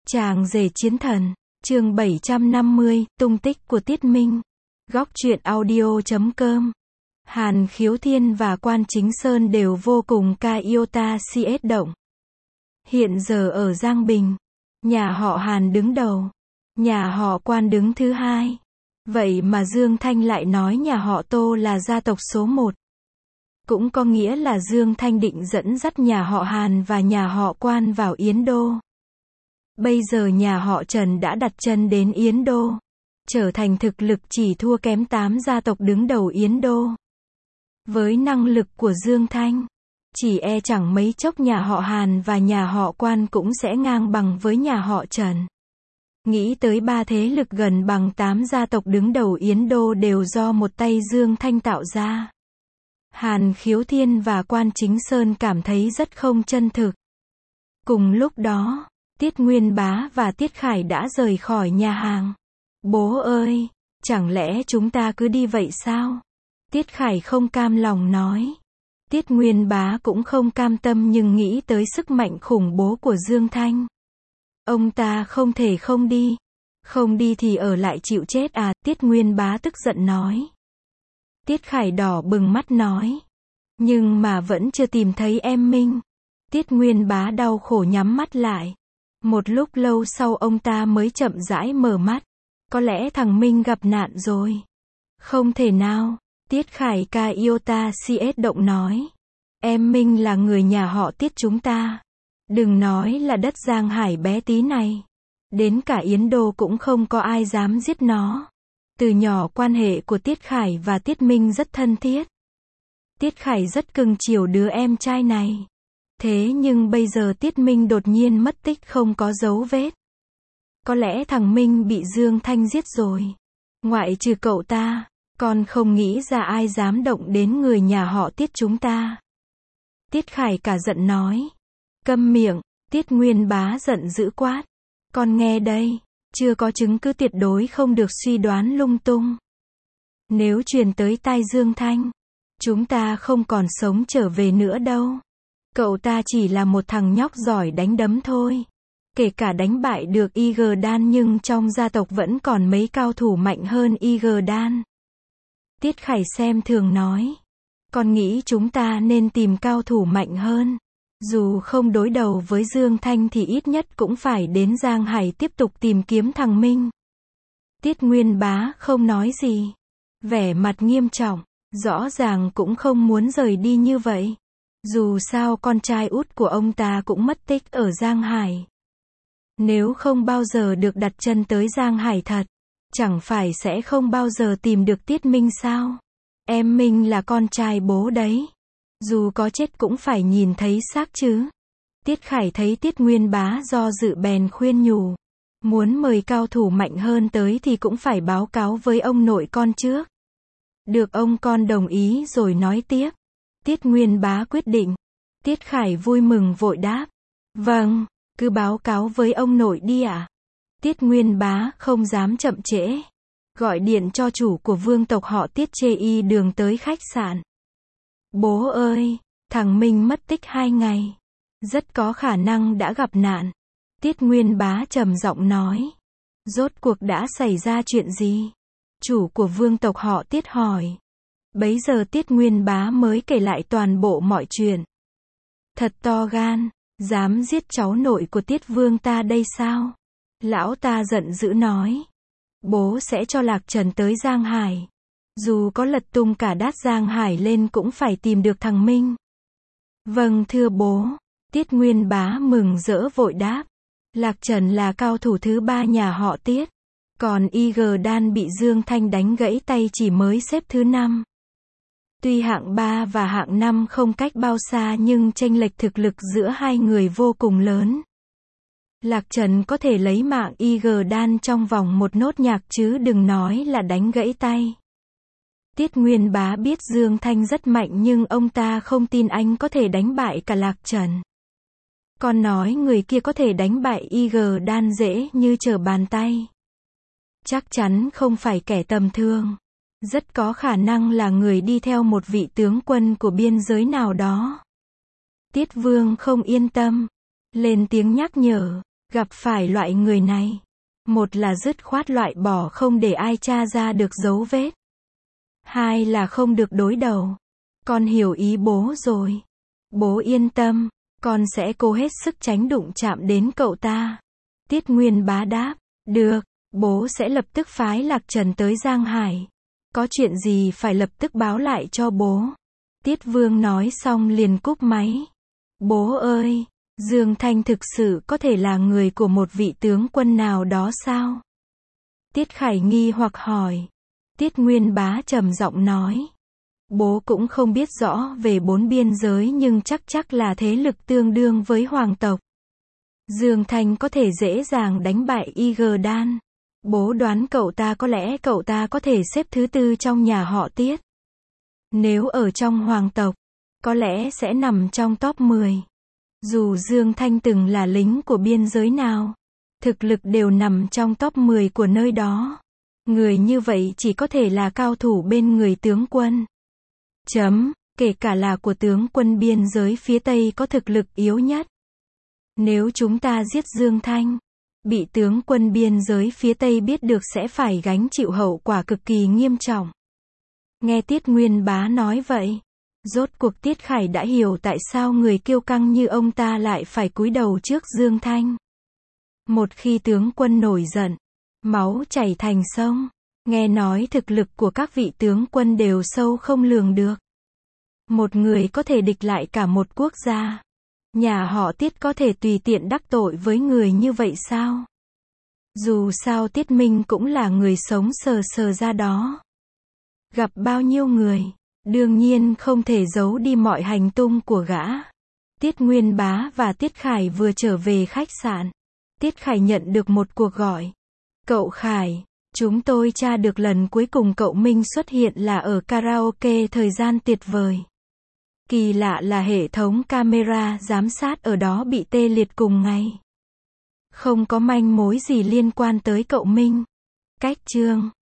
Chàng rể chiến thần, chương 750, tung tích của Tiết Minh. Góc truyện audio.com. Hàn Khiếu Thiên và Quan Chính Sơn đều vô cùng Iota CS động. Hiện giờ ở Giang Bình, nhà họ Hàn đứng đầu, nhà họ Quan đứng thứ hai. Vậy mà Dương Thanh lại nói nhà họ Tô là gia tộc số 1. Cũng có nghĩa là Dương Thanh định dẫn dắt nhà họ Hàn và nhà họ Quan vào Yến Đô. Bây giờ nhà họ Trần đã đặt chân đến Yến Đô, trở thành thực lực chỉ thua kém 8 gia tộc đứng đầu Yến Đô. Với năng lực của Dương Thanh, chỉ e chẳng mấy chốc nhà họ Hàn và nhà họ Quan cũng sẽ ngang bằng với nhà họ Trần. Nghĩ tới ba thế lực gần bằng 8 gia tộc đứng đầu Yến Đô đều do một tay Dương Thanh tạo ra. Hàn Khiếu Thiên và Quan Chính Sơn cảm thấy rất không chân thực. Cùng lúc đó, Tiết Nguyên Bá và Tiết Khải đã rời khỏi nhà hàng. Bố ơi, chẳng lẽ chúng ta cứ đi vậy sao? Tiết Khải không cam lòng nói. Tiết Nguyên Bá cũng không cam tâm nhưng nghĩ tới sức mạnh khủng bố của Dương Thanh. Ông ta không thể không đi. Không đi thì ở lại chịu chết à? Tiết Nguyên Bá tức giận nói. Tiết Khải đỏ bừng mắt nói. Nhưng mà vẫn chưa tìm thấy em Minh. Tiết Nguyên Bá đau khổ nhắm mắt lại. Một lúc lâu sau ông ta mới chậm rãi mở mắt. Có lẽ thằng Minh gặp nạn rồi. Không thể nào. Tiết Khải Iota CS động nói. Em Minh là người nhà họ Tiết chúng ta. Đừng nói là đất Giang Hải bé tí này. Đến cả Yến Đô cũng không có ai dám giết nó. Từ nhỏ quan hệ của Tiết Khải và Tiết Minh rất thân thiết. Tiết Khải rất cưng chiều đứa em trai này. Thế nhưng bây giờ Tiết Minh đột nhiên mất tích không có dấu vết. Có lẽ thằng Minh bị Dương Thanh giết rồi. Ngoại trừ cậu ta, con không nghĩ ra ai dám động đến người nhà họ Tiết chúng ta. Tiết Khải cả giận nói. Câm miệng, Tiết Nguyên Bá giận dữ quát. Con nghe đây, chưa có chứng cứ tuyệt đối không được suy đoán lung tung. Nếu truyền tới tai Dương Thanh, chúng ta không còn sống trở về nữa đâu. Cậu ta chỉ là một thằng nhóc giỏi đánh đấm thôi. Kể cả đánh bại được IG Đan nhưng trong gia tộc vẫn còn mấy cao thủ mạnh hơn IG Đan. Tiết Khải xem thường nói. Con nghĩ chúng ta nên tìm cao thủ mạnh hơn. Dù không đối đầu với Dương Thanh thì ít nhất cũng phải đến Giang Hải tiếp tục tìm kiếm thằng Minh. Tiết Nguyên Bá không nói gì. Vẻ mặt nghiêm trọng. Rõ ràng cũng không muốn rời đi như vậy. Dù sao con trai út của ông ta cũng mất tích ở Giang Hải. Nếu không bao giờ được đặt chân tới Giang Hải thật, chẳng phải sẽ không bao giờ tìm được Tiết Minh sao? Em Minh là con trai bố đấy. Dù có chết cũng phải nhìn thấy xác chứ. Tiết Khải thấy Tiết Nguyên Bá do dự bèn khuyên nhủ. Muốn mời cao thủ mạnh hơn tới thì cũng phải báo cáo với ông nội con trước. Được ông con đồng ý rồi nói tiếp. Tiết Nguyên Bá quyết định. Tiết Khải vui mừng vội đáp. Vâng, cứ báo cáo với ông nội đi ạ. Tiết Nguyên Bá không dám chậm trễ. Gọi điện cho chủ của vương tộc họ Tiết chê y đường tới khách sạn. Bố ơi, thằng Minh mất tích 2 ngày. Rất có khả năng đã gặp nạn. Tiết Nguyên Bá trầm giọng nói. Rốt cuộc đã xảy ra chuyện gì? Chủ của vương tộc họ Tiết hỏi. Bấy giờ Tiết Nguyên Bá mới kể lại toàn bộ mọi chuyện. Thật to gan, dám giết cháu nội của Tiết Vương ta đây sao? Lão ta giận dữ nói. Bố sẽ cho Lạc Trần tới Giang Hải. Dù có lật tung cả đát Giang Hải lên cũng phải tìm được thằng Minh. Vâng thưa bố. Tiết Nguyên Bá mừng rỡ vội đáp. Lạc Trần là cao thủ thứ 3 nhà họ Tiết. Còn IG Đan bị Dương Thanh đánh gãy tay chỉ mới xếp thứ 5. Tuy hạng 3 và hạng 5 không cách bao xa nhưng chênh lệch thực lực giữa hai người vô cùng lớn. Lạc Trần có thể lấy mạng IG Đan trong vòng một nốt nhạc chứ đừng nói là đánh gãy tay. Tiết Nguyên Bá biết Dương Thanh rất mạnh nhưng ông ta không tin anh có thể đánh bại cả Lạc Trần. Còn nói người kia có thể đánh bại IG Đan dễ như trở bàn tay. Chắc chắn không phải kẻ tầm thường. Rất có khả năng là người đi theo một vị tướng quân của biên giới nào đó. Tiết Vương không yên tâm. Lên tiếng nhắc nhở. Gặp phải loại người này, một là dứt khoát loại bỏ không để ai tra ra được dấu vết. Hai là không được đối đầu. Con hiểu ý bố rồi. Bố yên tâm, con sẽ cố hết sức tránh đụng chạm đến cậu ta. Tiết Nguyên Bá đáp, được, bố sẽ lập tức phái Lạc Trần tới Giang Hải. Có chuyện gì phải lập tức báo lại cho bố. Tiết Vương nói xong liền cúp máy. Bố ơi, Dương Thanh thực sự có thể là người của một vị tướng quân nào đó sao? Tiết Khải nghi hoặc hỏi. Tiết Nguyên Bá trầm giọng nói. Bố cũng không biết rõ về 4 biên giới nhưng chắc là thế lực tương đương với hoàng tộc. Dương Thanh có thể dễ dàng đánh bại Y Đan. Bố đoán cậu ta có thể xếp thứ 4 trong nhà họ Tiết. Nếu ở trong hoàng tộc, có lẽ sẽ nằm trong top 10. Dù Dương Thanh từng là lính của biên giới nào, thực lực đều nằm trong top 10 của nơi đó. Người như vậy chỉ có thể là cao thủ bên người tướng quân. Kể cả là của tướng quân biên giới phía Tây có thực lực yếu nhất. Nếu chúng ta giết Dương Thanh, bị tướng quân biên giới phía Tây biết được sẽ phải gánh chịu hậu quả cực kỳ nghiêm trọng. Nghe Tiết Nguyên Bá nói vậy, rốt cuộc Tiết Khải đã hiểu tại sao người kiêu căng như ông ta lại phải cúi đầu trước Dương Thanh. Một khi tướng quân nổi giận, máu chảy thành sông, nghe nói thực lực của các vị tướng quân đều sâu không lường được. Một người có thể địch lại cả một quốc gia. Nhà họ Tiết có thể tùy tiện đắc tội với người như vậy sao? Dù sao Tiết Minh cũng là người sống sờ ra đó. Gặp bao nhiêu người, đương nhiên không thể giấu đi mọi hành tung của gã. Tiết Nguyên Bá và Tiết Khải vừa trở về khách sạn. Tiết Khải nhận được một cuộc gọi. Cậu Khải, chúng tôi tra được lần cuối cùng cậu Minh xuất hiện là ở karaoke thời gian tuyệt vời. Kỳ lạ là hệ thống camera giám sát ở đó bị tê liệt cùng ngày. Không có manh mối gì liên quan tới cậu Minh. Cách chương